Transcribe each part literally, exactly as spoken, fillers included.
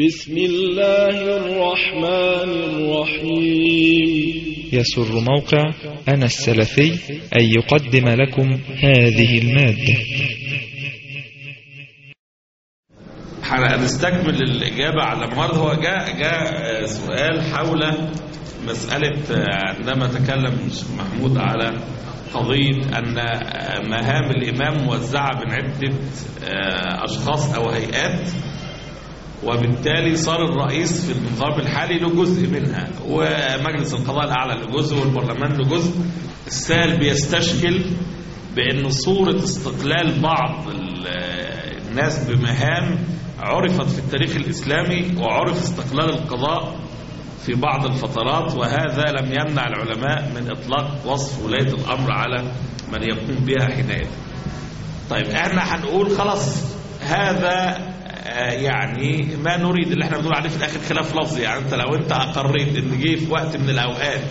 بسم الله الرحمن الرحيم. يسر موقع أنا السلفي أن يقدم لكم هذه المادة. هنستكمل الإجابة على مرض. هو جاء جاء سؤال حول مسألة عندما تكلم الشيخ محمود على قضية أن مهام الإمام موزعة بين عدة أشخاص أو هيئات، وبالتالي صار الرئيس في النظام الحالي له جزء منها، ومجلس القضاء الأعلى له جزء، والبرلمان له جزء. السائل بيستشكل بأن صورة استقلال بعض الناس بمهام عرفت في التاريخ الإسلامي، وعرف استقلال القضاء في بعض الفترات، وهذا لم يمنع العلماء من إطلاق وصف ولاية الأمر على من يقوم بها حينئذ. طيب احنا هنقول خلاص هذا يعني ما نريد، اللي احنا بنقول عليه في الاخر خلاف لفظي. يعني انت لو انت اقريت ان جه في وقت من الاوقات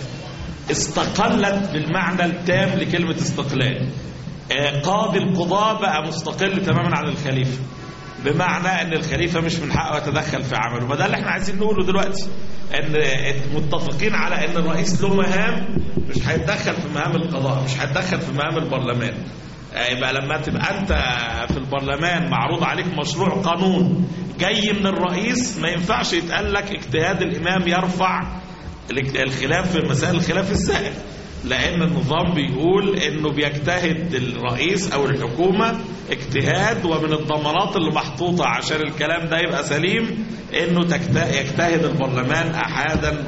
استقلت بالمعنى التام لكلمة استقلال، قاضي القضاء بقى مستقل تماما عن الخليفة، بمعنى ان الخليفة مش من حقه يتدخل في عمله. ما ده اللي احنا عايزين نقوله دلوقتي، ان متفقين على ان الرئيس له مهام مش هيتدخل في مهام القضاء، مش هيتدخل في مهام البرلمان. يبقى لما تبقى انت في البرلمان معروض عليك مشروع قانون جاي من الرئيس، ما ينفعش يتقال لك اجتهاد الامام يرفع الخلاف في مسائل الخلاف السائر، لان النظام بيقول انه بيجتهد الرئيس او الحكومة اجتهاد، ومن الضمانات اللي محطوطة عشان الكلام ده يبقى سليم انه يجتهد البرلمان احادا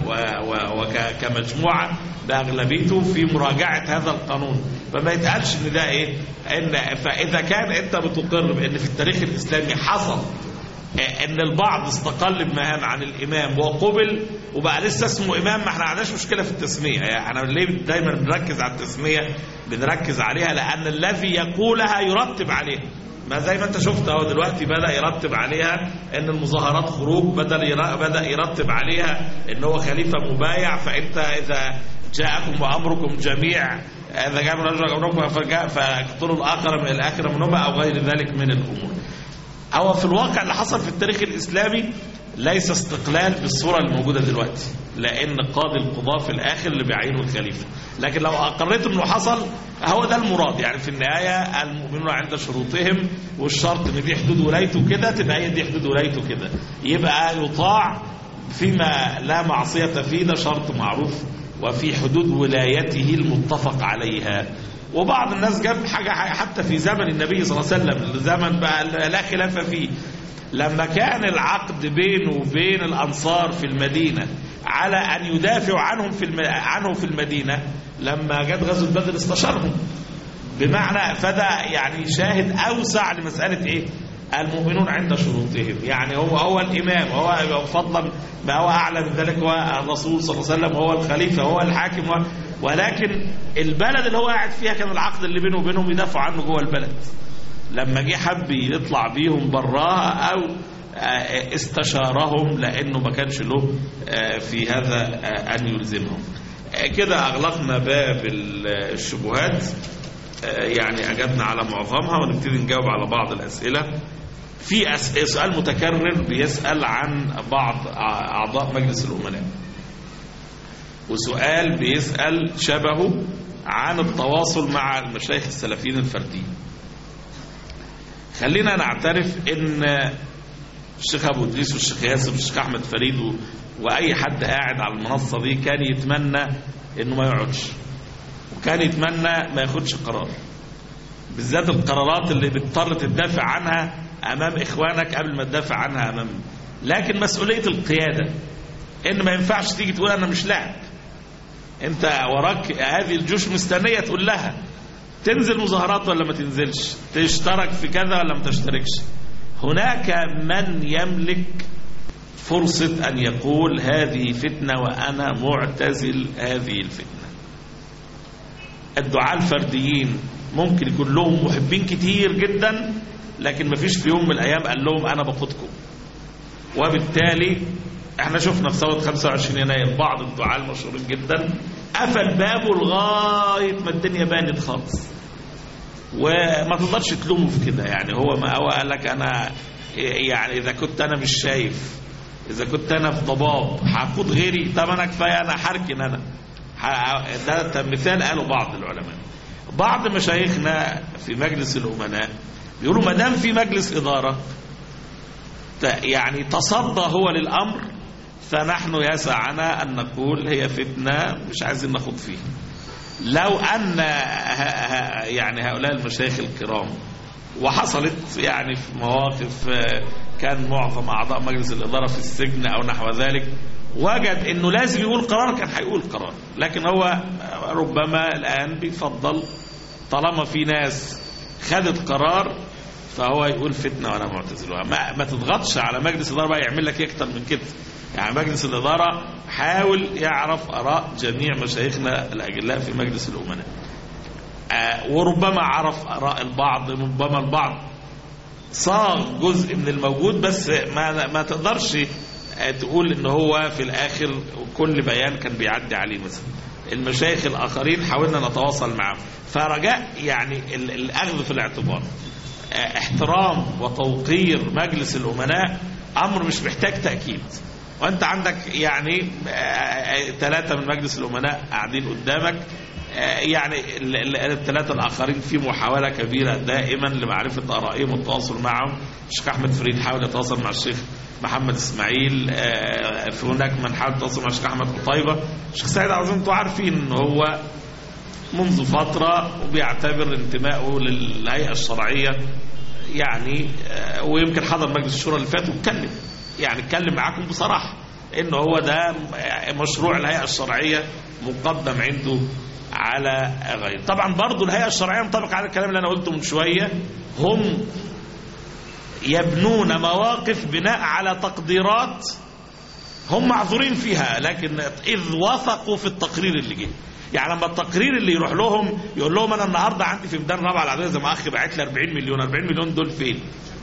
وكمجموعة باغلبيته في مراجعة هذا القانون. فما يتقالش ان ده ايه، ان فاذا كان انت بتقر بان في التاريخ الاسلامي حصل ان البعض استقل بمهام عن الامام وقبل وبقى لسه اسمه امام، ما احنا عندناش مشكله في التسميه. يعني احنا ليه دايما بنركز على التسميه؟ بنركز عليها لان الذي يقولها يرتب عليها. ما زي ما انت شفت اهو دلوقتي بدا يرتب عليها ان المظاهرات خروج، بدا بدا يرتب عليها ان هو خليفه مبايع. فانت اذا جاءكم وامركم جميع، اذا جاء من رجل امركم فاقتلوا الاخر من الاخر منهما او غير ذلك من الامور. أو في الواقع اللي حصل في التاريخ الإسلامي ليس استقلال بالصورة الموجودة دلوقتي، لأن قاضي القضاء في الآخر اللي بيعينه الخليفة. لكن لو أقريت أنه حصل، هو ده المراد. يعني في النهاية المؤمنون عند شروطهم، والشرط أن دي حدود ولايته كده، تبقى هي دي حدود ولايته كده، يبقى يطاع فيما لا معصية فيه، ده شرط معروف، وفي حدود ولايته المتفق عليها. وبعض الناس جاب حاجة حتى في زمن النبي صلى الله عليه وسلم، الزمن بقى لا خلاف فيه، لما كان العقد بينه وبين الأنصار في المدينة على أن يدافعوا عنهم في الم... عنه في المدينة، لما جت غزوة بدر استشارهم، بمعنى فده يعني شاهد أوسع لمسألة إيه؟ المؤمنون عند شروطهم. يعني هو هو الإمام، هو فضلا ما هو أعلى من ذلك، هو الرسول صلى الله عليه وسلم، هو الخليفة، هو الحاكم، هو ولكن البلد اللي هو قاعد فيها كان العقد اللي بينه وبينهم يدافعوا عنه جوه البلد. لما جه حب يطلع بيهم براها أو استشارهم، لأنه ما كانش له في هذا أن يلزمهم. كده أغلقنا باب الشبهات، يعني أجبنا على معظمها، ونبتدي نجاوب على بعض الأسئلة. في سؤال متكرر بيسأل عن بعض أعضاء مجلس الأمناء، وسؤال بيسأل شبهه عن التواصل مع المشايخ السلفيين الفرديين. خلينا نعترف ان الشيخ ابو ادريس والشيخ ياسر والشيخ احمد فريد واي حد قاعد على المنصه دي كان يتمنى انه ما يقعدش، وكان يتمنى ما ياخدش قرار، بالذات القرارات اللي بتضطر تدافع عنها امام اخوانك قبل ما تدافع عنها امام. لكن مسؤوليه القياده ان ما ينفعش تيجي تقول انا مش لاعب، انت وراك هذه الجيوش مستنيه تقول لها تنزل مظاهرات ولا ما تنزلش، تشترك في كذا ولا ما تشتركش. هناك من يملك فرصة أن يقول هذه فتنة وأنا معتزل هذه الفتنة. الدعاة الفرديين ممكن يكون لهم محبين كتير جدا، لكن ما فيش في يوم من الأيام قال لهم أنا بقودكم. وبالتالي احنا شفنا في ثورة خمسة وعشرين يناير بعض الدعاة المشهورين جدا قفل بابه لغاية ما الدنيا بانت خالص، وما تقدرش تلومه في كده. يعني هو ما هو قال لك أنا يعني إذا كنت أنا مش شايف إذا كنت أنا في ضباب هقود غيري، طب أنا كفاية أنا حركن أنا. ده مثال قاله بعض العلماء. بعض مشايخنا في مجلس الأمناء يقولوا ما دام في مجلس إدارة يعني تصدى هو للأمر، فنحن يسعنا أن نقول هي فتنة مش عايزين نخوض فيها. لو أن يعني هؤلاء المشايخ الكرام وحصلت يعني في مواقف كان معظم أعضاء مجلس الإدارة في السجن أو نحو ذلك، وجد أنه لازم يقول قرار كان هيقول قرار، لكن هو ربما الآن بيفضل طالما في ناس خدت قرار فهو يقول فتنة وأنا معتزلها. ما, ما تضغطش على مجلس الإدارة بقى يعمل لك أكتر من كده. يعني مجلس الإدارة حاول يعرف آراء جميع مشايخنا الأجلاء في مجلس الأمناء، آه وربما عرف آراء البعض، ربما البعض صاغ جزء من الموجود، بس ما, ما تقدرش تقول إن هو في الآخر كل بيان كان بيعدي عليه. مثلا المشايخ الآخرين حاولنا نتواصل معهم، فرجاء يعني الأخذ في الاعتبار احترام وتوقير مجلس الأمناء أمر مش محتاج تأكيد. وأنت عندك يعني ثلاثة من مجلس الأمناء قاعدين قدامك، يعني الثلاثة الآخرين في محاولة كبيرة دائما لمعرفة آرائهم والتواصل معهم. الشيخ أحمد فريد حاول يتواصل مع الشيخ محمد إسماعيل، في هناك من حاول يتواصل مع الشيخ أحمد قطيبة. الشيخ سعيد عظيم أنتم عارفين إن هو منذ فترة وبيعتبر انتمائه للهيئة الشرعية يعني، ويمكن حضر مجلس الشورى اللي فات واتكلم يعني اتكلم معاكم بصراحة إنه هو ده مشروع الهيئة الشرعية مقدم عنده على غير. طبعا برضو الهيئة الشرعية مطابق على الكلام اللي أنا قلته من شوية، هم يبنون مواقف بناء على تقديرات هم معذورين فيها، لكن إذ وثقوا في التقرير اللي جه. يعني لما التقرير اللي يروح لهم يقول لهم أنا النهاردة عندي في ميدان رابعة العدوية زي ما أخي بعت لي أربعين مليون، أربعين مليون دول فين؟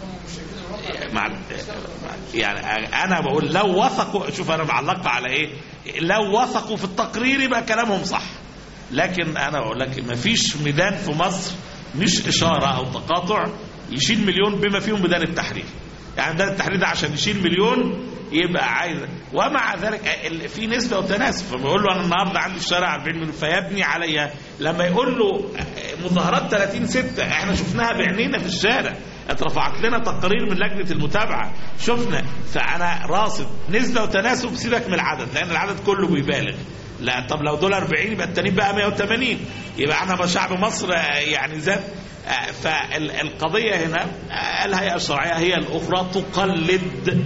يعني أنا بقول لو وثقوا، شوف أنا معلق على إيه، لو وثقوا في التقرير يبقى كلامهم صح. لكن أنا بقول لك ما فيش ميدان في مصر مش إشارة أو تقاطع يشيل مليون بما فيهم ميدان التحرير. يعني ميدان التحرير ده عشان يشيل مليون يبقى عايز، ومع ذلك في نسبة وتناسب. فبقول له أنا النهاردة عندي في الشارع أربعين مليون فيبني عليها. لما يقول له مظاهرات ثلاثين ستة احنا شفناها بعينينا في الشارع، اترفعت لنا تقارير من لجنة المتابعة شفنا، فأنا راصد نسبة وتناسب. سيبك من العدد لأن العدد كله بيبالغ. لا طب لو دول أربعين يبقى التانيين بقى مية وثمانين، يبقى احنا شعب مصر يعني زاد. فالقضية هنا الهيئة الشرعية هي الأخرى تقلد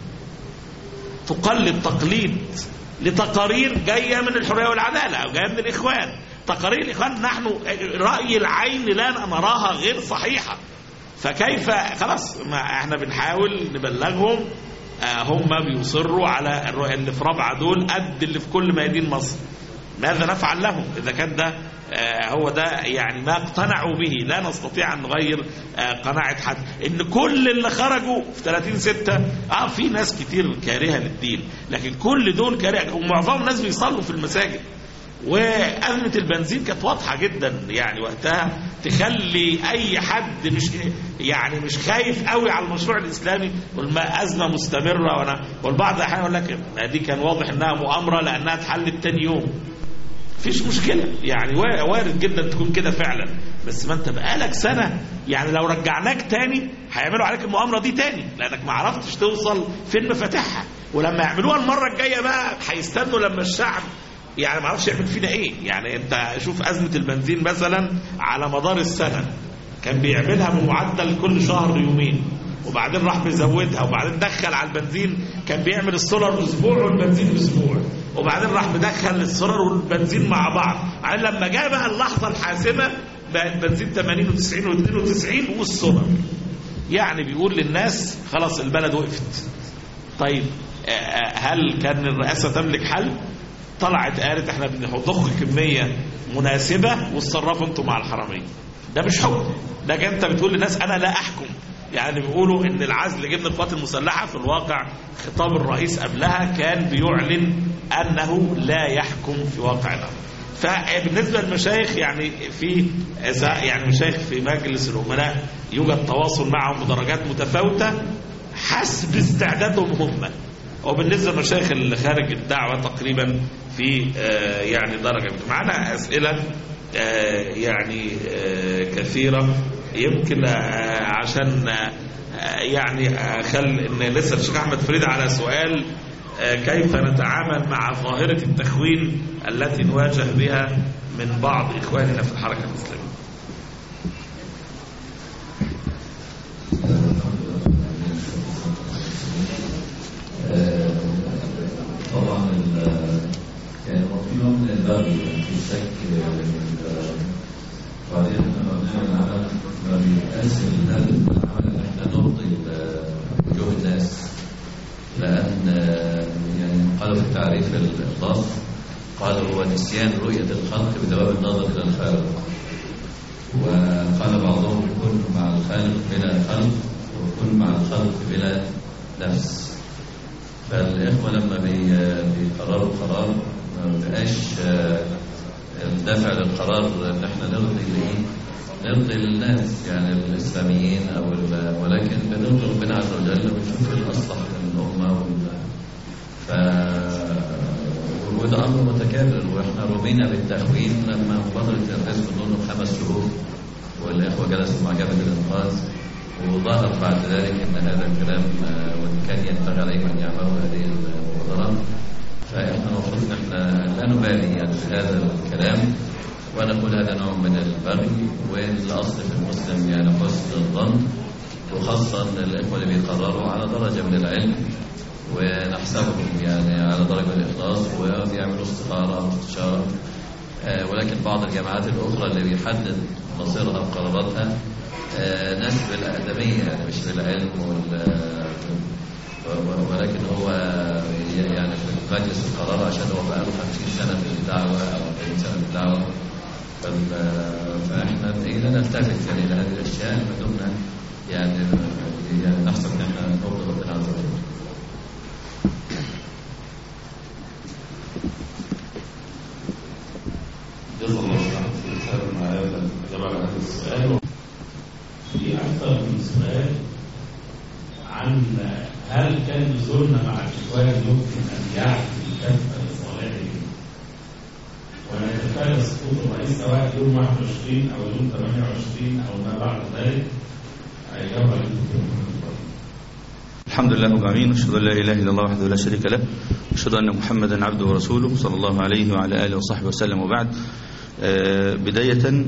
تقلد تقليد لتقارير جاية من الحرية والعدالة أو جاية من الإخوان. تقارير الإخوان نحن رأي العين لا نراها غير صحيحة، فكيف خلاص ما احنا بنحاول نبلغهم. آه هم بيصروا على اللي في رابعة دول قد اللي في كل ميادين مصر. ماذا نفعل لهم إذا كان ده آه هو ده يعني ما اقتنعوا به؟ لا نستطيع أن نغير آه قناعة حد إن كل اللي خرجوا في ثلاثين ستة آه في ناس كتير كارهة للدين، لكن كل دول كارهة، ومعظم الناس بيصلوا في المساجد. وأزمة البنزين كانت واضحة جدا يعني وقتها، تخلي أي حد مش يعني مش خايف قوي على المشروع الإسلامي، والأزمة مستمرة. وأنا والبعض أحيانا يقول لك دي كان واضح إنها مؤامرة لأنها اتحلت تاني يوم. فيش مشكلة يعني، وارد جدا تكون كده فعلا، بس ما انت بقالك سنة يعني لو رجعناك تاني هيعملوا عليك المؤامرة دي تاني لأنك ما عرفتش توصل فين مفاتيحها. ولما يعملوها المرة الجاية بقى هيستنوا لما الشعب يعني ما عرفش يعمل فينا ايه. يعني انت شوف أزمة البنزين مثلا على مدار السنة كان بيعملها بمعدل كل شهر يومين، وبعدين راح بيزودها، وبعدين دخل على البنزين كان بيعمل السولار اسبوع والبنزين اسبوع، وبعدين راح مدخل السولار والبنزين مع بعض. يعني لما جاء بقى اللحظة الحاسمة بقى البنزين ثمانين وتسعين واثنين وتسعين والسولار، يعني بيقول للناس خلاص البلد وقفت. طيب هل كان الرئاسة تملك حل؟ طلعت قالت احنا بنضخ كمية مناسبة واتصرفوا انتم مع الحرامية. ده مش حكم، ده انت بتقول للناس انا لا احكم. يعني بيقولوا ان العزل جبن القوات المسلحة في الواقع خطاب الرئيس قبلها كان بيعلن انه لا يحكم في واقع الامر. فبالنسبة للمشايخ يعني في يعني مشايخ في مجلس الأمناء يوجد تواصل معهم بدرجات متفاوتة حسب استعدادهم هم. وبالنسبة للمشايخ اللي خارج الدعوة تقريبا في يعني درجة. معنا أسئلة يعني كثيرة، يمكن عشان يعني خل إن لسه الشيخ أحمد فريد على سؤال كيف نتعامل مع ظاهرة التخوين التي نواجه بها من بعض إخواننا في الحركة الإسلامية. طبعا كان في نوع من البغي في شك، وبعدين احنا مبنيين العمل ما بيقاس الهدف من العمل ان احنا نرضي وجوه الناس، لان يعني قالوا في التعريف الاخلاص قالوا هو نسيان رؤيه الخلق بدوام النظر الى الخالق، وقال بعضهم كن مع الخالق بلا خلق وكن مع الخلق بلا نفس. فالإخوة لما بيقرروا قرار ما بقاش الدافع للقرار ان احنا نرضي ليه؟ نرضي للناس يعني الإسلاميين أو ولكن بنرضي ربنا عز وجل ونشوف الأصلح للأمة وال... ف وده أمر متكرر، وإحنا رمينا بالتخوين لما مبادرة الرئيس ضمن خمس شهور والإخوة جلسوا مع جبهة الإنقاذ، وظهر بعد ذلك ان هذا الكلام وان كان ينبغي عليهم ان يعملوا هذه المبادرات، فاحنا المفروض ان احنا لا نبالي يعني بهذا الكلام ونقول هذا نوع من البغي، والاصل في المسلم يعني حسن الظن، وخاصه الاخوه اللي بيقرروا على درجه من العلم ونحسبهم يعني على درجه من الاخلاص وبيعملوا استخاره او استشاره، ولكن بعض الجماعات الاخرى اللي بيحدد مصيرها وقراراتها ناس بالأدمية يعني مش بالعلم، ولكن هو يعني في مجلس القرار عشان هو بقى له خمسين سنة في الدعوة أو أربعين سنة في الدعوة، فإحنا إذا نلتفت يعني إلى هذه الأشياء ما دمنا يعني يعني نحسب إن إحنا نرضي ربنا عز وجل. جزا الله خيرا على هذا الإجابة على هذا السؤال. في أكثر من سؤال عن هل كان نزولنا مع الإخوان يمكن أن يعفي كافة لصالحهم ونتفادى سقوط الرئيس سواء يوم واحد وعشرين أو يوم ثمانية وعشرين أو ما بعد ذلك؟ أيها الدكتور. الحمد لله رب العالمين، واشهد ان لا اله الا الله وحده لا شريك له، واشهد ان محمدا عبده ورسوله صلى الله عليه وعلى اله وصحبه وسلم، وبعد. بداية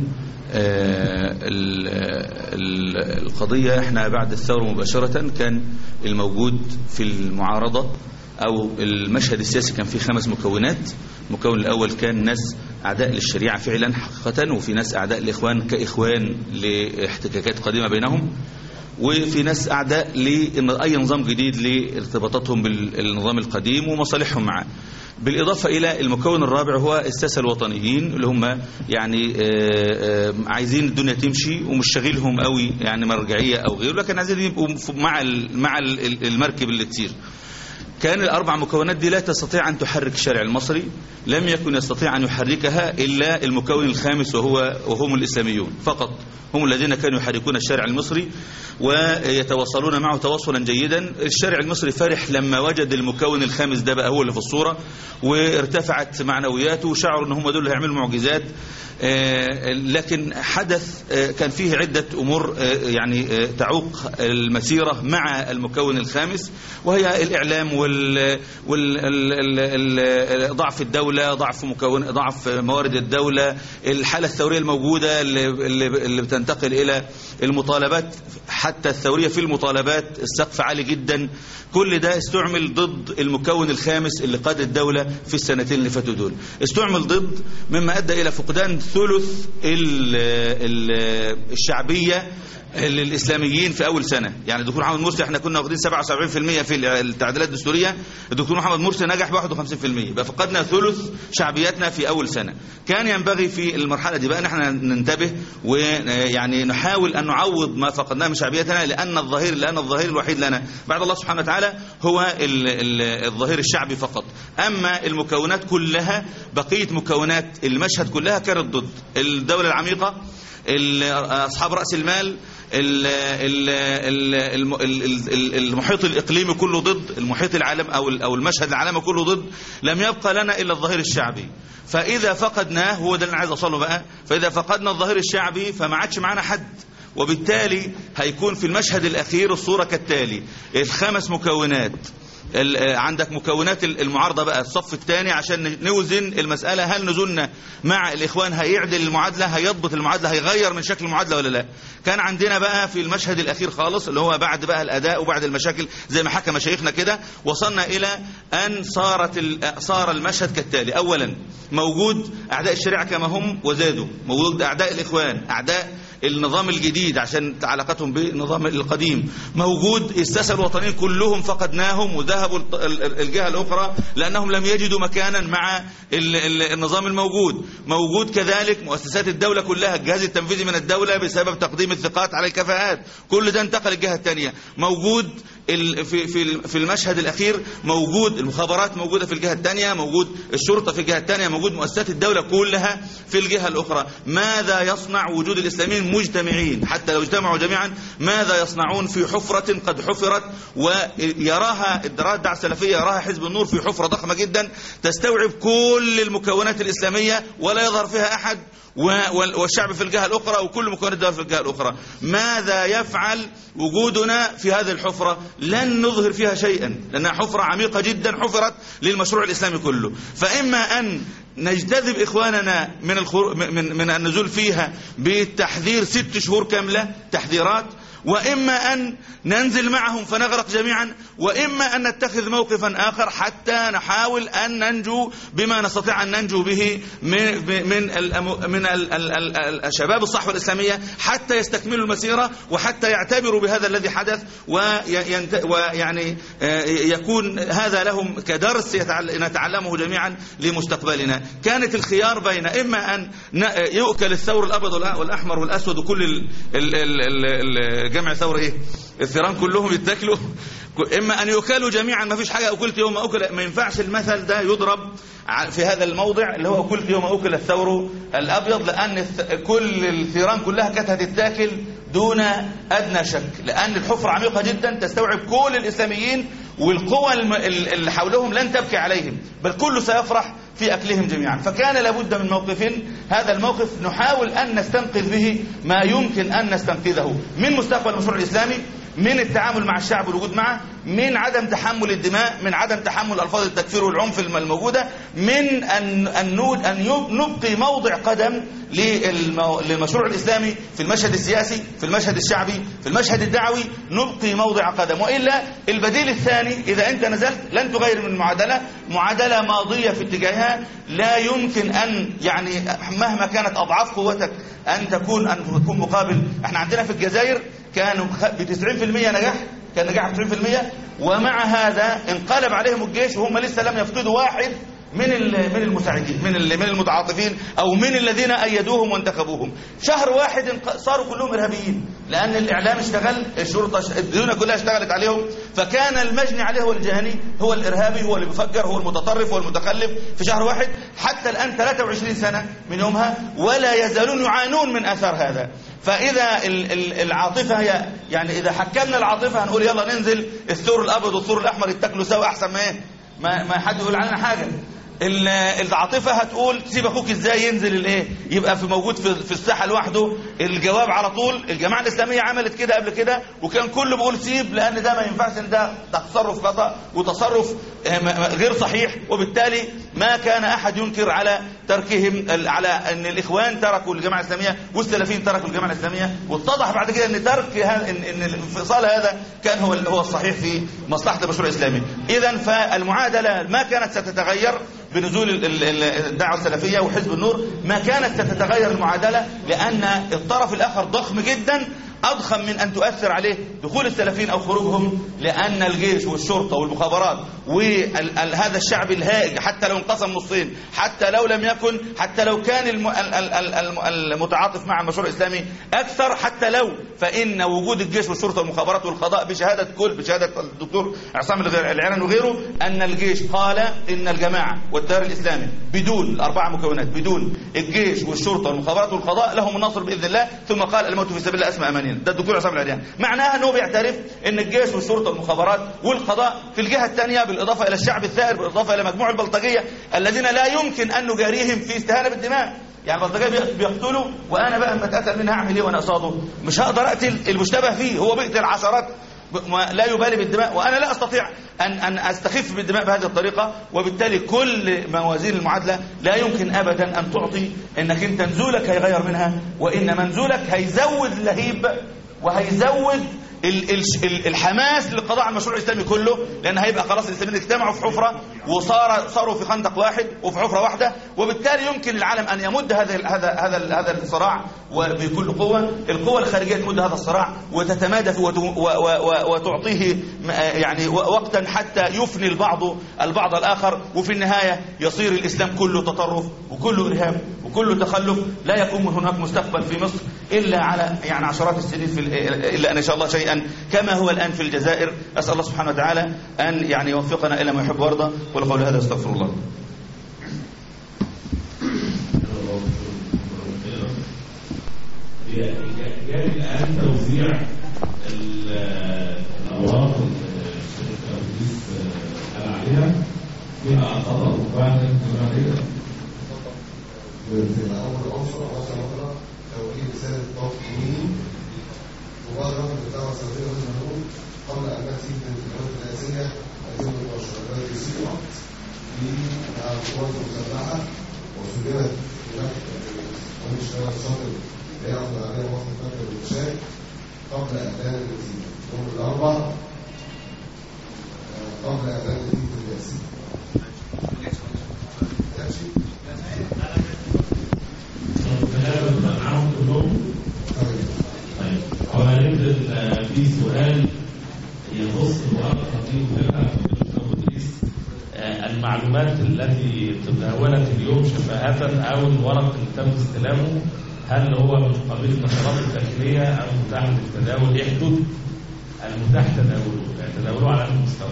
القضية احنا بعد الثورة مباشرة كان الموجود في المعارضة أو المشهد السياسي كان فيه خمس مكونات. المكون الأول كان ناس أعداء للشريعة فعلا حقيقة، وفي ناس أعداء الإخوان كإخوان لاحتكاكات قديمة بينهم، وفي ناس أعداء لأي نظام جديد لارتباطاتهم بالنظام القديم ومصالحهم معه. بالإضافة إلى المكون الرابع هو الساسة الوطنيين اللي هم يعني عايزين الدنيا تمشي ومش شاغلهم قوي يعني مرجعية أو غيره، لكن عايزين يبقوا مع مع المركب اللي تسير. كان الأربع مكونات دي لا تستطيع أن تحرك الشارع المصري، لم يكن يستطيع أن يحركها إلا المكون الخامس وهو وهم الإسلاميون فقط، هم الذين كانوا يحركون الشارع المصري ويتواصلون معه تواصلا جيدا. الشارع المصري فرح لما وجد المكون الخامس ده بقى هو اللي في الصورة، وارتفعت معنوياته وشعروا ان هم دول اللي هيعملوا معجزات. لكن حدث كان فيه عدة أمور يعني تعوق المسيرة مع المكون الخامس، وهي الإعلام وضعف الدولة، ضعف مكون ضعف موارد الدولة، الحالة الثورية الموجودة اللي بتنتقل إلى المطالبات حتى الثورية في المطالبات السقف عالي جدا. كل ده استعمل ضد المكون الخامس اللي قاد الدولة في السنتين اللي فاتوا دول، استعمل ضد مما أدى إلى فقدان ثلث الشعبية للإسلاميين في أول سنة. يعني الدكتور محمد مرسي احنا كنا واخدين سبعة وسبعين بالمئة في التعديلات الدستورية، الدكتور محمد مرسي نجح ب واحد وخمسين بالمئة، يبقى فقدنا ثلث شعبيتنا في أول سنة. كان ينبغي في المرحلة دي بقى ان احنا ننتبه ويعني نحاول أن نعوض ما فقدناه من شعبيتنا، لأن الظهير لأن الظهير الوحيد لنا بعد الله سبحانه وتعالى هو الظهير الشعبي فقط. أما المكونات كلها بقية مكونات المشهد كلها كانت ضد الدولة العميقة، أصحاب رأس المال، ال ال ال المحيط الإقليمي كله ضد، المحيط العالم أو أو المشهد العالمي كله ضد، لم يبقى لنا إلا الظهير الشعبي. فإذا فقدناه، هو ده اللي أنا عايز أوصله بقى، فإذا فقدنا الظهير الشعبي فما عادش معانا حد، وبالتالي هيكون في المشهد الأخير الصورة كالتالي: الخمس مكونات، عندك مكونات المعارضة بقى الصف الثاني عشان نوزن المسألة، هل نزولنا مع الإخوان هيعدل المعادلة، هيضبط المعادلة، هيغير من شكل المعادلة ولا لا. كان عندنا بقى في المشهد الأخير خالص اللي هو بعد بقى الأداء وبعد المشاكل زي ما حكى مشايخنا كده، وصلنا إلى أن صارت صار المشهد كالتالي: أولا موجود أعداء الشريعة كما هم وزادوا، موجود أعداء الإخوان، أعداء النظام الجديد عشان علاقتهم بالنظام القديم، موجود الساسة الوطنيين كلهم فقدناهم وذهبوا الجهة الأخرى لأنهم لم يجدوا مكانا مع النظام الموجود، موجود كذلك مؤسسات الدولة كلها، الجهاز التنفيذي من الدولة بسبب تقديم الثقات على الكفاءات، كل ده انتقل الجهة الثانية، موجود في في في المشهد الأخير موجود المخابرات موجودة في الجهة الثانية، موجود الشرطة في الجهة الثانية، موجود مؤسسات الدولة كلها في الجهة الأخرى. ماذا يصنع وجود الإسلاميين مجتمعين حتى لو اجتمعوا جميعا؟ ماذا يصنعون في حفرة قد حفرت ويراها الدعوة السلفية، يراها حزب النور في حفرة ضخمة جدا تستوعب كل المكونات الإسلامية ولا يظهر فيها أحد، والشعب في الجهة الأخرى وكل مكونات الدولة في الجهة الأخرى. ماذا يفعل وجودنا في هذه الحفرة؟ لن نظهر فيها شيئا لأنها حفرة عميقة جدا حفرت للمشروع الإسلامي كله. فإما أن نجتذب إخواننا من الخر... من من النزول فيها بالتحذير ست شهور كاملة تحذيرات، وإما أن ننزل معهم فنغرق جميعا، وإما أن نتخذ موقفا آخر حتى نحاول أن ننجو بما نستطيع أن ننجو به من من من الشباب الصحوة الإسلامية حتى يستكملوا المسيرة وحتى يعتبروا بهذا الذي حدث ويعني يكون هذا لهم كدرس نتعلمه جميعا لمستقبلنا. كانت الخيار بين إما أن يؤكل الثور الأبيض والأحمر والأسود وكل جمع ثور إيه الثيران كلهم يتاكلوا، إما أن يؤكلوا جميعا ما فيش حاجة أكلت يوم أكل. ما ينفعش المثل ده يضرب في هذا الموضع اللي هو أكلت يوم أكل الثور الأبيض، لأن كل الثيران كلها كانت هتتاكل دون أدنى شك، لأن الحفرة عميقة جدا تستوعب كل الإسلاميين، والقوى اللي حولهم لن تبكي عليهم بل كله سيفرح في أكلهم جميعا. فكان لابد من موقف، هذا الموقف نحاول أن نستنقذ به ما يمكن أن نستنقذه من مستقبل المشروع الإسلامي، من التعامل مع الشعب والوجود معه، من عدم تحمل الدماء، من عدم تحمل ألفاظ التكفير والعنف الموجودة، من أن أن نبقي موضع قدم للمشروع الإسلامي في المشهد السياسي، في المشهد الشعبي، في المشهد الدعوي، نبقي موضع قدم. وإلا البديل الثاني إذا أنت نزلت لن تغير من المعادلة، معادلة ماضية في اتجاهها، لا يمكن أن يعني مهما كانت أضعاف قوتك أن تكون أن تكون مقابل. احنا عندنا في الجزائر كانوا ب تسعين بالمئة نجاح، كان نجاح ب تسعين بالمئة، ومع هذا انقلب عليهم الجيش وهم لسه لم يفقدوا واحد من من المساعدين من من المتعاطفين او من الذين ايدوهم وانتخبوهم. شهر واحد صاروا كلهم ارهابيين، لان الاعلام اشتغل، الشرطه، الديون كلها اشتغلت عليهم، فكان المجني عليه هو الجهني، هو الارهابي، هو اللي بيفجر، هو المتطرف، هو المتخلف في شهر واحد. حتى الان ثلاثة وعشرين سنة من يومها ولا يزالون يعانون من اثار هذا. فإذا العاطفة هي يعني إذا حكمنا العاطفة هنقول يلا ننزل الثور الأبيض والثور الأحمر يتاكلوا سوا أحسن ما إيه ما ما حد يقول عننا حاجة. العاطفة هتقول تسيب أخوك إزاي ينزل الإيه يبقى في موجود في, في الساحة لوحده. الجواب على طول الجماعة الإسلامية عملت كده قبل كده وكان كله بيقول سيب، لأن ده ما ينفعش، إن ده تصرف خطأ وتصرف غير صحيح، وبالتالي ما كان أحد ينكر على تركهم، على أن الإخوان تركوا الجماعة الإسلامية والسلفيين تركوا الجماعة الإسلامية، واتضح بعد كده أن ترك هذا إن الانفصال هذا كان هو هو الصحيح في مصلحة المشروع الإسلامي. إذن فالمعادلة ما كانت ستتغير بنزول الدعوة السلفية وحزب النور، ما كانت ستتغير المعادلة، لأن الطرف الآخر ضخم جدا، أضخم من أن تؤثر عليه دخول السلفيين أو خروجهم، لأن الجيش والشرطة والمخابرات وهذا الشعب الهائج حتى لو انقسم نصين، حتى لو لم يكن، حتى لو كان المتعاطف مع المشروع الإسلامي أكثر، حتى لو، فإن وجود الجيش والشرطة والمخابرات والقضاء بشهادة كل بشهادة الدكتور عصام العريان وغيره أن الجيش قال إن الجماعة والتيار الإسلامي بدون الأربع مكونات، بدون الجيش والشرطة والمخابرات والقضاء، لهم النصر بإذن الله. ثم قال الموت في سبيل الله أسمى أمانين. ده الدكتور عصام العريان. معناها أنه بيعترف أن الجيش والشرطة والمخابرات والقضاء في الجهة الثانية، بالإضافة إلى الشعب الثائر، بالإضافة إلى مجموع البلطجية الذين لا يمكن أن نجاريهم في استهانة بالدماء. يعني البلطجية بيقتلوا، وأنا بقى لما أتقتل منها أعمل إيه وأنا قصاده؟ مش هقدر أقتل المشتبه فيه، هو بيقتل عشرات لا يبالي بالدماء، وأنا لا أستطيع أن أن أستخف بالدماء بهذه الطريقة. وبالتالي كل موازين المعادلة لا يمكن أبدا أن تعطي أنك أنت نزولك هيغير منها، وإن منزولك هيزود اللهيب وهيزود الحماس للقضاء على المشروع الإسلامي كله، لأن هيبقى خلاص الإسلاميين اجتمعوا في حفرة وصار صاروا في خندق واحد وفي حفرة واحدة، وبالتالي يمكن للعالم أن يمد هذا هذا هذا هذا الصراع وبكل قوة. القوى الخارجية تمد هذا الصراع وتتمادى وتعطيه يعني وقتا حتى يفني البعض البعض الآخر، وفي النهاية يصير الإسلام كله تطرف وكله إرهاب وكله تخلف. لا يكون هناك مستقبل في مصر إلا على يعني عشرات السنين في إلا أن إن شاء الله شيئا كما هو الآن في الجزائر. أسأل الله سبحانه وتعالى أن يعني يوفقنا إلى ما يحب ويرضى. ولقول هذا استغفر الله. جاري الآن توزيع الأوراق الترخيص عليها فيها خطأ وبعد الجمهورية. في أول عنصر عنصر أخرى توكيل رسالة ضغط يمين مبادرة بالدعوة السعودية والمنون قبل أن نأتي بالانتخابات الرئاسية ألفين واتناشر التي سيقت مع القوات المسلحة وسجلت هناك قانون الشباب الشاطر ليعقد عليها وقت فترة الانتشار قبل أذان النتيجة يوم الأربعاء قبل أذان النتيجة الرئاسية. وهننزل في سؤال يخص الورقة دي وكده المعلومات التي تداولت اليوم شفاهة أو الورق اللي تم استلامه هل هو من قبيل النشرات الداخلية أو متاح للتداول؟ إيه حدود المتاح تداوله؟ يعني تداوله على المستوى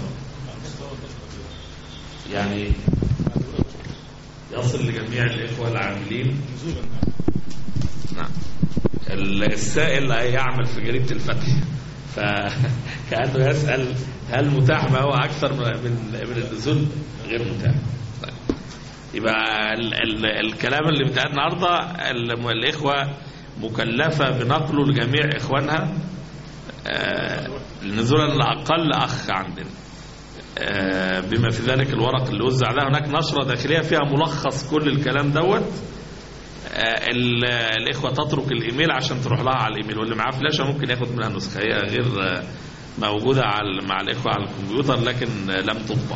يعني يصل لجميع الإخوة العاملين. نعم. السائل يعمل في جريدة الفتح فكأنه يسأل هل متاح ما هو أكثر من من النزول غير متاح. طيب. يبقى ال ال الكلام اللي بتاع النهارده الإخوة مكلفة بنقله لجميع إخوانها آه النزول الأقل أخ عندنا آه بما في ذلك الورق اللي وزع ده. هناك نشرة داخلية فيها ملخص كل الكلام دوت. الإخوة تترك الإيميل عشان تروح لها على الإيميل، واللي معاه فلاشة ممكن ياخد منها نسخة هي غير موجودة على مع الإخوة على الكمبيوتر لكن لم تطبع.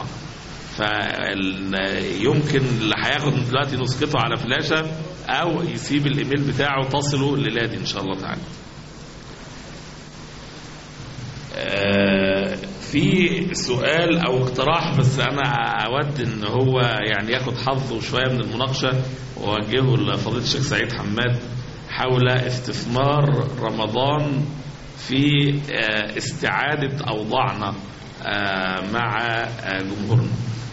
فيمكن اللي هياخد دلوقتي نسخته على فلاشة أو يسيب الإيميل بتاعه تصله للادي إن شاء الله تعالى. في سؤال أو اقتراح بس أنا أود إن هو يعني ياخد حظه شوية من المناقشة ووجهه لفضيلة الشيخ سعيد حماد حول استثمار رمضان في استعادة أوضاعنا مع جمهورنا.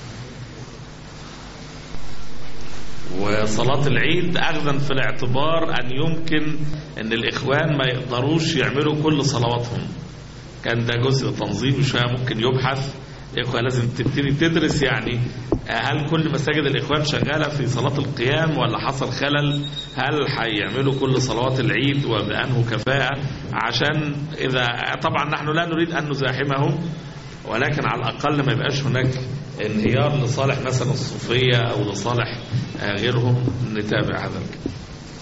وصلاة العيد أخذا في الاعتبار أن يمكن أن الإخوان ما يقدروش يعملوا كل صلواتهم، كان ده جزء تنظيمي شوية ممكن يبحث. الإخوة لازم تبتدي تدرس يعني هل كل مساجد الإخوان شغالة في صلاة القيام ولا حصل خلل، هل هيعملوا كل صلوات العيد وبأنه كفاءة، عشان إذا طبعا نحن لا نريد أن نزاحمهم ولكن على الأقل ما يبقاش هناك انهيار لصالح مثلا الصوفية أو لصالح غيرهم. نتابع هذا الكلام.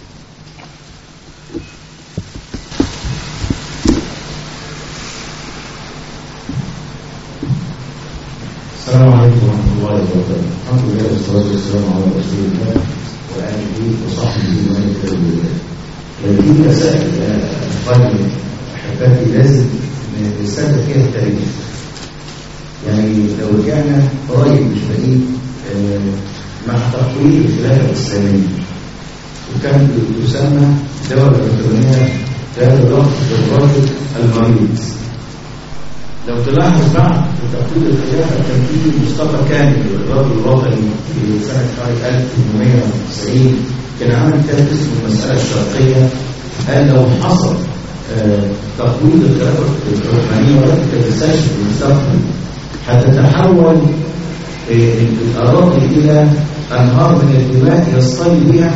السلام عليكم ورحمة الله وبركاته. الحمد لله والصلاة والسلام على رسول الله وآله وصحبه ومن تبعه. في مسائل أخواني أحبابي لازم نستخدم فيها التاريخ. يعني لو رجعنا قريب مش بعيد مع تقويم الخلافة الإسلامية وكان يسمى دولة الإسلامية ذات الوقت بالرجل المريض. لو تلاحظ بعد تقويم الخلافة كان فيه مصطفى كامل الرجل الوطني في سنة حوالي ألف وثمانمائة وتسعين كان عامل كتاب اسمه المسألة الشرقية. قال لو حصل تقويض الخلافة العثمانية ولكن تتساشى في المستقبل هتتحول الأراضي إلى أنهار من الدماء يصطلي بها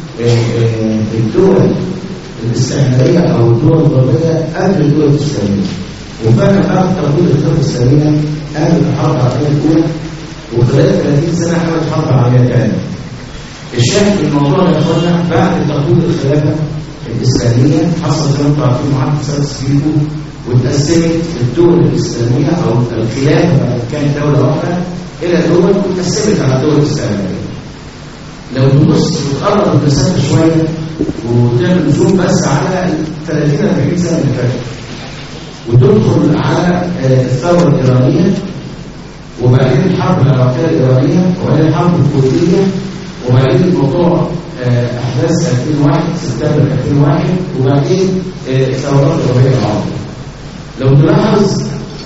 الدول الاستعمارية أو الدول الغربية قبل الدول الإسلامية. وفعلا بعد تقويض الخلافة الإسلامية قامت الحرب العالمية الأولى، وخلال ثلاثين سنة قامت الحرب العالمية الثانية. الشاهد في الموضوع يا اخوانا بعد تقويض الخلافة الإسلامية حصل زي ما انتم عارفين معاهدة سيكو، واتقسمت الدول الإسلامية أو الخلافة بعد كانت دولة واحدة إلى دول واتقسمت على الدول الإسلامية. لو تبص وتقرب المسافة شوية وتعمل زوم بس على ثلاثين أربعين سنة اللي فاتت وتدخل على الثورة الإيرانية وبعدين الحرب العراقية الإيرانية وبعدين الحرب الكويتية وبعدين الموضوع أحداث ألفين وواحد سبتمبر ألفين وواحد وبعدين الثورات الغربية العربية. لو تلاحظ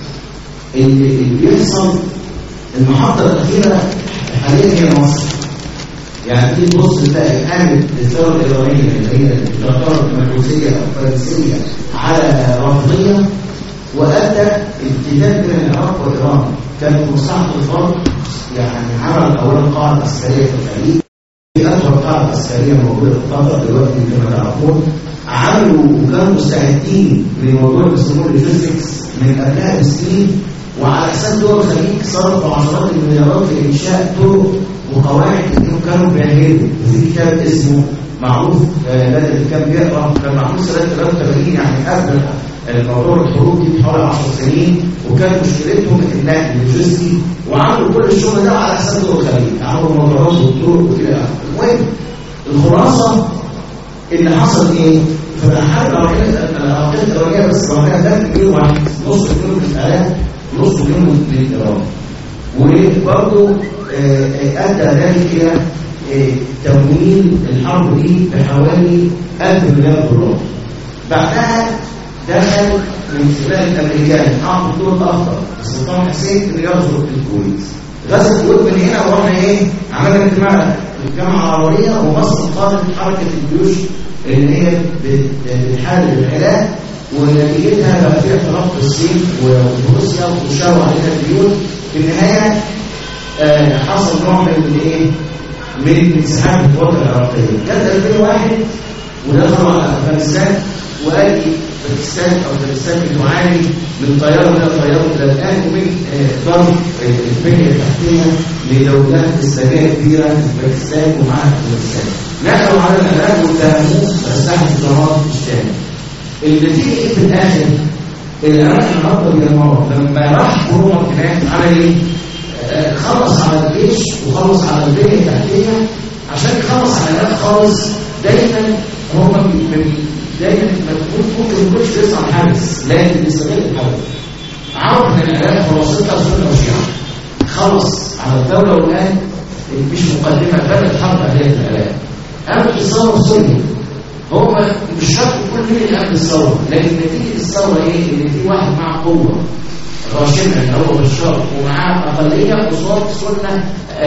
اللي بيحصل المحطة الأخيرة حاليا هي مصر. يعني دي تبص تلاقي قامت الثورة الإيرانية اللي هي تعتبر المجوسية أو الفرنسية على رفضية، وأدى امتداد بين العراق وإيران. كانت مصلحة الفرد يعني عمل أولا قاعدة عسكرية في الخليج، في أكبر قاعدة عسكرية موجودة في قطر دلوقتي كما تعرفون. عملوا وكانوا مستعدين لموضوع بيسموه اللوجيستكس من قبلها بسنين، وعلى حساب دول الخليج صرفوا عشرات المليارات في إنشاء طرق وقواعد إنهم كانوا بيعملوا. وفي كتاب اسمه معروف بدل اللي كان بيقرا كان معمول سنة ثلاثة وثمانين يعني قبل الموضوع الحروب دي بحوالي عشر سنين، وكان مشكلتهم النقل اللوجستي، وعملوا كل الشغل ده على حساب دول الخليج، عملوا موضوعات والطرق وكده. المهم الخلاصه اللي حصل ايه؟ في الحرب العراقيه الإيرانية بس العراقيه ده مليون واحد، نص مليون في العراق ونص مليون في ايران. وبرضه ادى ذلك الى تمويل الحرب دي بحوالي ألف مليار دولار. بعدها دخل من خلال الامريكان عقد الدور الاخضر السلطان حسين اللي يغزو الكويت. غزو الكويت من هنا ورحنا ايه؟ عملنا اجتماع الجامعه العربيه ومصر قادت حركه الجيوش اللي هي بتحارب العراق، ونتيجتها بقى في اعتراف بالصين وروسيا وشاور عليها الديون. في النهايه آه حصل نوع من الايه؟ من انسحاب القوات العراقيه. جت ألفين وواحد ودخلوا على افغانستان، وقال باكستان او باكستان بتعاني من طياره الى طياره الى الان ومن ضرب البنيه التحتيه لدولات اسلاميه كبيره في باكستان ومعها افغانستان. نقلوا على العراق واتهموه باسلحه الدمار الشامي. النتيجه في الاخر العراق النهارده بينمر لما راح كورونا هناك عمل ايه؟ خلص على الجيش وخلص على البنيه التحتيه. عشان يخلص على العراق خالص دايما هم دايما ممكن ما يكونش بيصنع الحدث لكن بيستغل الحدث. عرض من العراق خلاصتها سنه وشيعه خلص على الدوله، والان مش مقدمه بدات حرب اهليه العراق. قامت الثوره في سوريا. هم مش شرط كل مين اللي قام بالثوره، لكن نتيجه الثوره ايه؟ ان في واحد معاه قوه راشده اللي هو بشار ومعاه اقليه قصاد سنه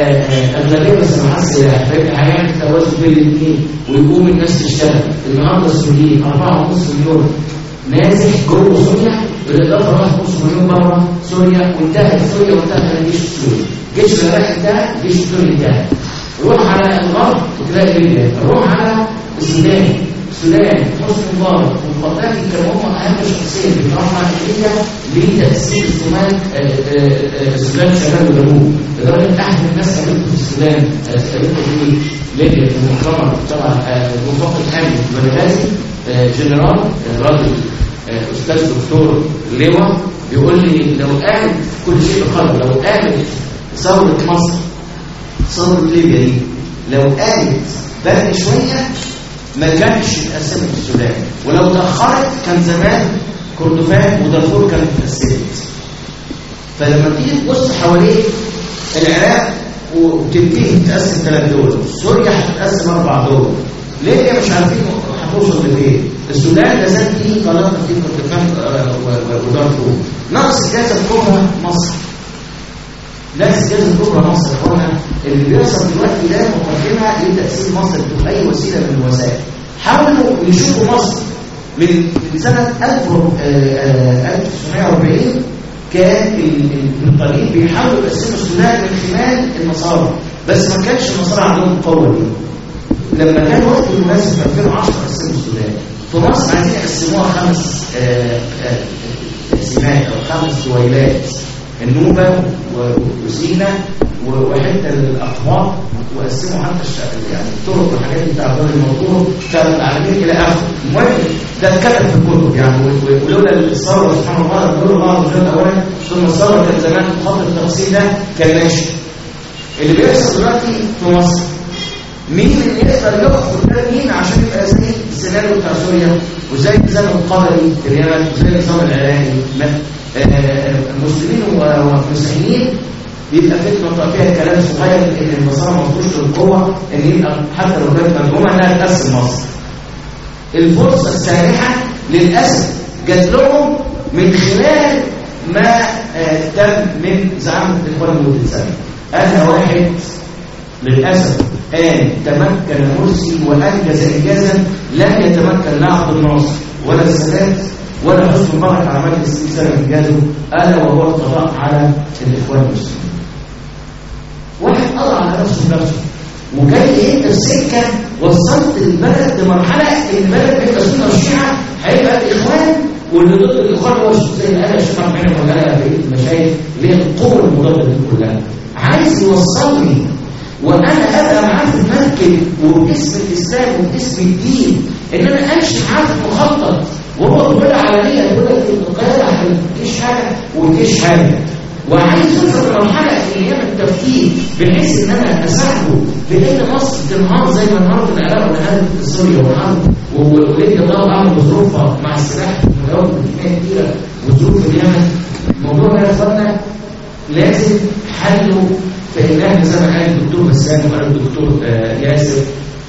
اغلبيه بس معاه السلاح، فيبقى هيعمل توازن بين الاثنين ويقوم الناس تشتغل. النهارده السوريين أربعة ونص مليون نازح جوه سوريا، بالاضافه واحد ونص مليون بره سوريا، وانتهت سوريا وانتهى الجيش السوري. جيش العراق انتهى، الجيش السوري انتهى. روح على الغرب تلاقي ليبيا، روح على السودان، السودان حسني مبارك والقذافي كانوا هم اهم شخصين في الحرب العالميه لتاسيس الصومال السودان شمال وجنوب. لدرجه احد الناس قابلته في السودان قابلته في ليبيا في المؤتمر طبعا المفقد حامد بنغازي جنرال راجل استاذ دكتور لواء بيقول لي لو قامت كل شيء بقدر، لو قامت ثوره مصر ثوره ليبيا دي لو قامت بدري شويه ما كانش اتقسمت السودان، ولو تاخرت كان زمان كردفان ودارفور كانت اتقسمت. فلما تيجي تبص حواليك العراق وبتنتهي تتقسم ثلاث دول، سوريا هتتقسم اربع دول، ليبيا مش عارفين هتوصل لفين، السودان لازال فيه قناه في كردفان ودارفور، ناقص الجائزه الكبرى مصر. لا استجازة كبرى مصر اخوانا. اللي بيحصل دلوقتي ده مقدمة لتأثير مصر بأي وسيلة من الوسائل. حاولوا يشوفوا مصر من سنة ألف وتسعمائة وأربعين كان الطريق بيحاولوا يقسموا السودان من خلال النصارى، بس ما كانش النصارى عندهم القوة دي. لما كان وقت المناسب في ألفين وعشرة قسموا السودان. في مصر عايزين يقسموها خمس تقسيمات أو خمس دويلات، النوبة وسيناء وحتى الأقوام، وقسموا حتى يعني الطرق والحاجات دي بتاعت الموضوع بتاعت العالمين إلى آخره. المهم ده اتكتب في الكتب يعني، ولولا الثورة سبحان الله بيقولوا الله الرجل الأولاني ثم الثورة كان زمان خط التفصيل ده كان ماشي. اللي بيحصل دلوقتي في مصر مين اللي يقدر يقف قدام مين عشان يبقى زي السيناريو بتاع سوريا وزي النظام القبلي في اليمن وزي النظام العراقي، المسلمين والمسيحيين بيبقى فتنة فيها كلام صغير ان النصارى ما وصلوش للقوة ان يبقى حتى لو كانت مدعومة انها تقسم مصر. الفرصة السانحة للأسف جات لهم من خلال ما تم من زعامة الإخوان لمدة سنة. أنا واحد للأسف قال تمكن مرسي وأنجز إنجازا لم يتمكن لا عبد الناصر ولا السادات ولا حسن مبارك على مجلس ستين سنة إنجازه، ألا وهو القضاء على الإخوان المسلمين. واحد قضى على نفسه بنفسه وجاي انت السكه وصلت البلد لمرحله البلد هيبقى سنه الشيعه هيبقى الاخوان واللي ضد الاخوان هو زي ما قال الشيخ عبد المنعم ولا قال بقيه المشايخ اللي هي القوه المضاده دي كلها. عايز يوصلني وانا ابقى معاه في المركب وباسم الاسلام وباسم الدين ان انا امشي معاه في المخطط وهو بيقول علنيه يقول لك القياده هتجيش حاجه وتجيش حاجه، وعايز يوصل لمرحله في ايام التفكير بحيث ان انا اساعده بان مصر تنهار زي ما انهارت العراق ونهارت سوريا ونهارت وليه الله اعلم بظروفها مع السلاح والمواد الكيميائيه كتيره وظروف اليمن. الموضوع ده يا اخوانا لازم حله في ان احنا زي ما قال الدكتور بسام وقال الدكتور ياسر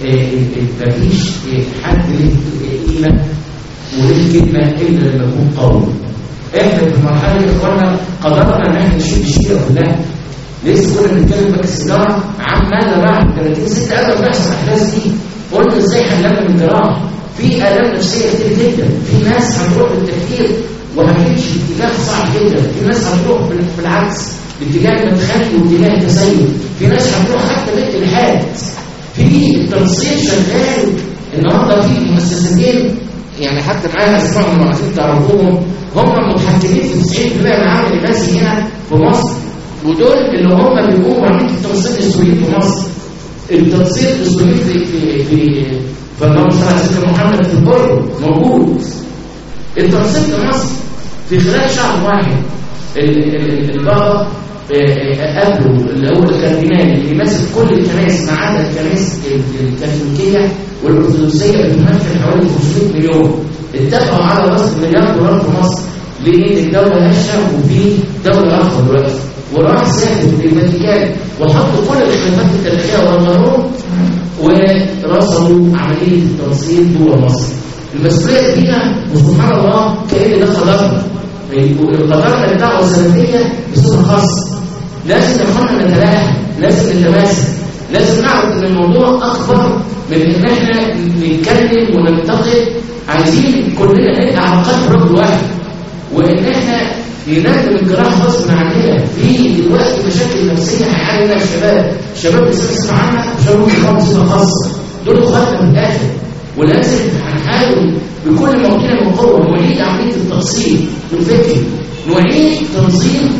مفيش حد له قيمه وليه كلمه الا لما يكون قوي. احنا في المرحله دي يا اخوانا قدرنا ان احنا نشيل الشيره كلها. لسه كنا بنتكلم بك السيجاره عن ماذا بعد ثلاثين ستة قبل ما تحصل الاحداث دي، قلنا ازاي هنلم من الجراح في الام نفسيه كتير جدا، في ناس هتروح بالتفكير وهتمشي باتجاه صعب جدا، في ناس هتروح بالعكس باتجاه المدخلي واتجاه التسيب، في ناس هتروح حتى بالالحاد. في التنصير شغال النهارده في مؤسستين يعني حتى معايا اسمائهم المعازين تعرفوهم، هم متحكمين في تسعين بالمئة من العمل الناسي هنا في مصر، ودول اللي هم بيقوموا عمليه التنصير الاسرائيلي في مصر. التنصير الاسرائيلي في في في فالنبي صلى الله عليه وسلم محمد في البر موجود. التنصير في مصر في خلال شهر واحد البابا قبله اللي هو الكاردينال اللي ماسك كل الكنائس ما عدا الكنائس الكاثوليكيه والارثوذكسيه اللي بتمثل حوالي خمسمائة مليون، اتفقوا على رصد مليار دولار في مصر. ليه؟ الدوله هشه وفي دوله اخرى دلوقتي، وراح سافر في الفاتيكان وحطوا كل الخلافات التاريخيه والقانون ورصدوا عمليه التنصير جوه مصر. المسؤوليه فينا وسبحان الله كأن ده قدرنا، قدرنا الدعوه السلفيه بصفه خاصه. لازم نحن نتلاحم، لازم نتماسك، لازم نعرف ان الموضوع اكبر من ان احنا نتكلم وننتقد. عايزين كلنا نبقى على قلب رجل واحد، وان احنا ننام من جراح غصب عننا. في دلوقتي مشاكل نفسيه هيعاني منها الشباب، الشباب لسه بيسمع عنها شباب بيخافوا صفه خاصه، دول اخواتنا من الاخر، ولازم هنحاول بكل موقعنا من قوه نعيد عمليه التفصيل والفكر، نعيد تنظيم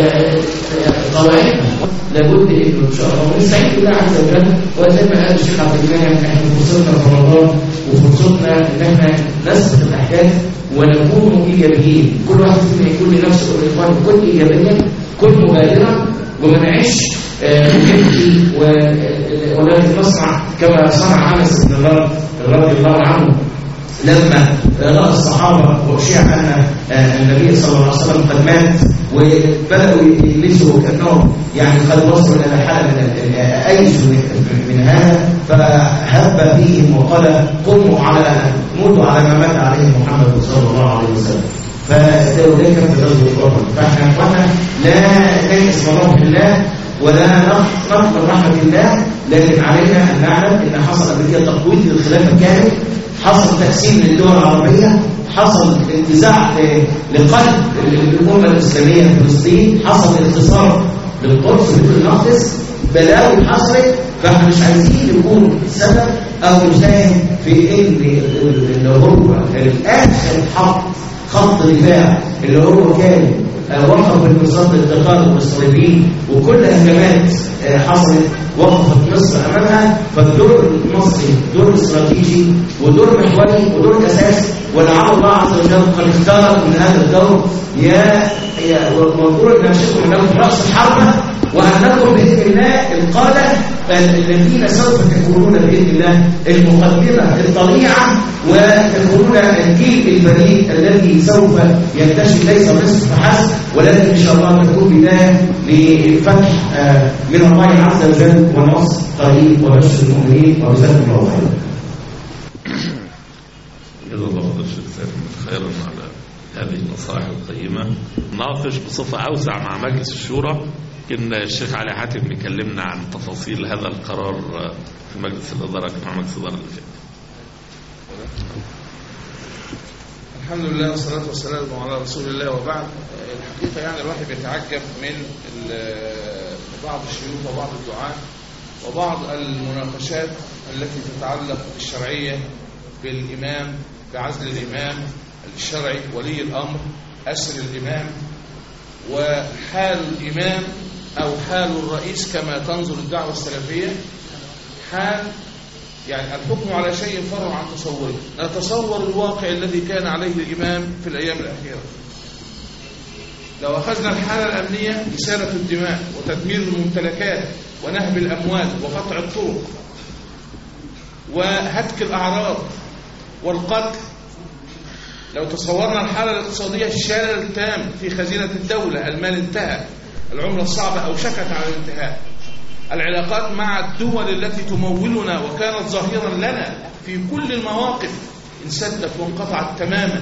قواعدنا. لابد انه ان شاء الله ونستعين بالله عز وجل. وزي ما قال الشيخ عبد المنعم احنا فرصتنا في رمضان وفرصتنا ان احنا نسبق الاحداث ونكون ايجابيين، كل واحد فينا يكون لنفسه والاخوان كن ايجابيا، كن مبادرا، وما نعيش نبكي ولكن نصنع كما صنع انس بن مالك رضي الله عنه لما راى الصحابه واشيع ان النبي صلى الله عليه وسلم قد مات وبداوا يجلسوا كانهم يعني قد وصلوا الى حاله من ايسوا من هذا، فهب فيهم وقال قوموا على موتوا على ما مات عليه محمد صلى الله عليه وسلم. فده كان في غزوة الأحد. فاحنا اخوانا لا نيأس من روح الله ولا نقبل رحمة الله، لكن علينا أن نعلم أن حصل قبل كده تقويض للخلافة الكامل، حصل تقسيم للدول العربية، حصل انتزاع لقلب الأمة الإسلامية في فلسطين، حصل انتصار للقدس في المقدس، بلاوي حصلت. فاحنا مش عايزين نكون سبب أو نساهم في إن اللي هو الآخر حط خط دفاع اللي هو كان وقف بالمصاد التقارب والصليبيين، وكل هجمات حصلت وقفت مصر امامها. فالدور المصري دور استراتيجي ودور محوري ودور اساسي، ولعل الله عز وجل قد اختار من هذا الدور يا يا ونقول نفسكم انكم في راس الحربه، وانكم باذن الله القاده الذين سوف تكونون باذن الله المقدمه الطليعه، وتكونون الجيل البريء الذي سوف ينتشر ليس مصر فحسب، ولكن ان شاء الله تكون بدايه لفتح من الله عز وجل ونصر قريب وبشر المؤمنين وجزاكم الله خيرا. جزا الله خير الشيخ سالم خيرا على هذه النصائح القيمه. ناقش بصفه اوسع مع مجلس الشورى. يمكن الشيخ علي حاتم بيكلمنا عن تفاصيل هذا القرار في مجلس الاداره مع مجلس الاداره اللي فات. الحمد لله والصلاة والسلام على رسول الله، وبعد. الحقيقة يعني الواحد بيتعجب من بعض الشيوخ وبعض الدعاة وبعض المناقشات التي تتعلق بالشرعية بالإمام، بعزل الإمام الشرعي ولي الأمر، أسر الإمام، وحال الإمام أو حال الرئيس كما تنظر الدعوة السلفية، حال يعني الحكم على شيء فرع عن تصوره. نتصور الواقع الذي كان عليه الإمام في الأيام الأخيرة. لو أخذنا الحالة الأمنية، إسالة الدماء وتدمير الممتلكات ونهب الأموال وقطع الطرق وهتك الأعراض والقتل. لو تصورنا الحالة الاقتصادية، الشلل التام في خزينة الدولة، المال انتهى، العملة الصعبة أوشكت على الانتهاء، العلاقات مع الدول التي تمولنا وكانت ظاهرا لنا في كل المواقف انسدت وانقطعت تماما،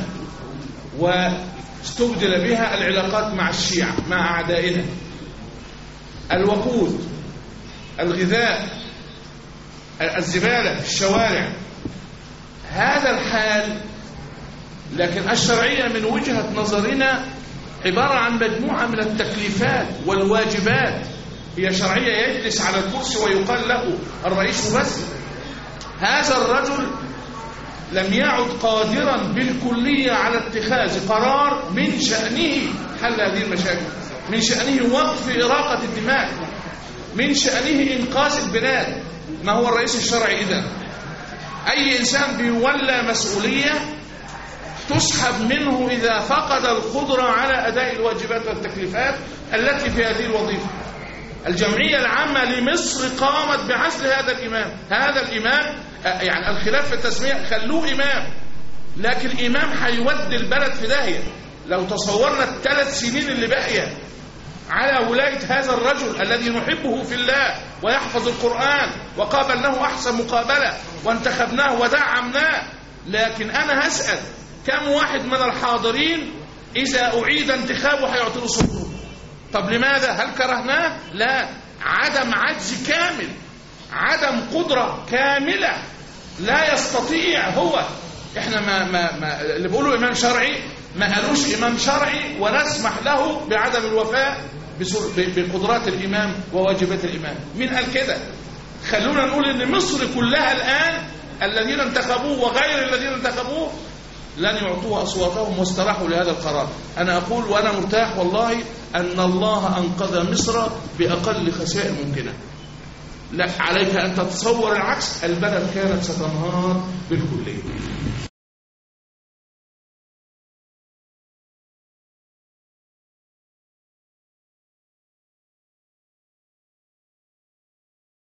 واستبدل بها العلاقات مع الشيعة مع أعدائنا، الوقود، الغذاء، الزبالة في الشوارع. هذا الحال. لكن الشرعية من وجهة نظرنا عبارة عن مجموعة من التكليفات والواجبات. هي شرعية يجلس على الكرسي ويقال له الرئيس بس. هذا الرجل لم يعد قادرا بالكلية على اتخاذ قرار من شأنه حل هذه المشاكل، من شأنه وقف إراقة الدماء، من شأنه إنقاذ البلاد. ما هو الرئيس الشرعي إذن؟ أي إنسان بيولى مسؤولية تسحب منه إذا فقد القدرة على أداء الواجبات والتكليفات التي في هذه الوظيفة. الجمعية العامة لمصر قامت بعزل هذا الإمام. هذا الإمام يعني الخلاف في التسمية، خلوه إمام، لكن الإمام هيودي البلد في داهية. لو تصورنا الثلاث سنين اللي باقية على ولاية هذا الرجل الذي نحبه في الله ويحفظ القرآن وقابلناه أحسن مقابلة وانتخبناه ودعمناه، لكن أنا هسأل كم واحد من الحاضرين إذا أعيد انتخابه هيعطيه صوته؟ طب لماذا؟ هل كرهناه؟ لا، عدم عجز كامل، عدم قدرة كاملة، لا يستطيع هو. احنا ما, ما, ما اللي بيقولوا إمام شرعي ما قالوش إمام شرعي ونسمح له بعدم الوفاء بقدرات الإمام وواجبات الإمام. مين قال كده؟ خلونا نقول إن مصر كلها الآن الذين انتخبوه وغير الذين انتخبوه لن يعطوا أصواتهم واستراحوا لهذا القرار. أنا أقول وأنا مرتاح والله أن الله أنقذ مصر بأقل خسائر ممكنة. لا عليك أن تتصور العكس، البلد كانت ستنهار بالكلية.